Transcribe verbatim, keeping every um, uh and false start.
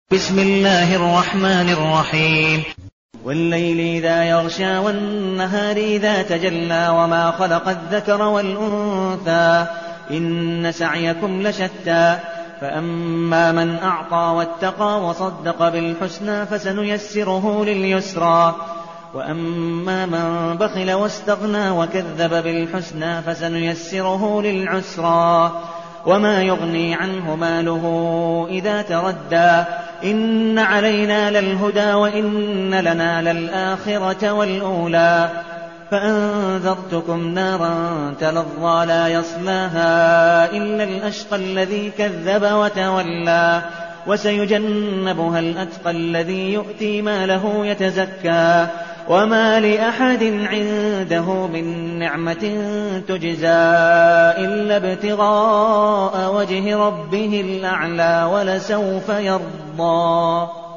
بسم الله الرحمن الرحيم والليل إذا يغشى والنهار إذا تجلى وما خلق الذكر والأنثى إن سعيكم لشتى فأما من أعطى واتقى وصدق بالحسنى فسنيسره لليسرى وأما من بخل واستغنى وكذب بالحسنى فسنيسره للعسرى وما يغني عنه ماله إذا تردى إن علينا للهدى وإن لنا للآخرة والأولى فأنذرتكم نارا تلظى لا يصلاها إلا الأشقى الذي كذب وتولى وسيجنبها الأتقى الذي يؤتي ماله يتزكى وما لأحد عنده من نعمة تجزى إلا ابتغاء وجه ربه الأعلى ولسوف يرضى.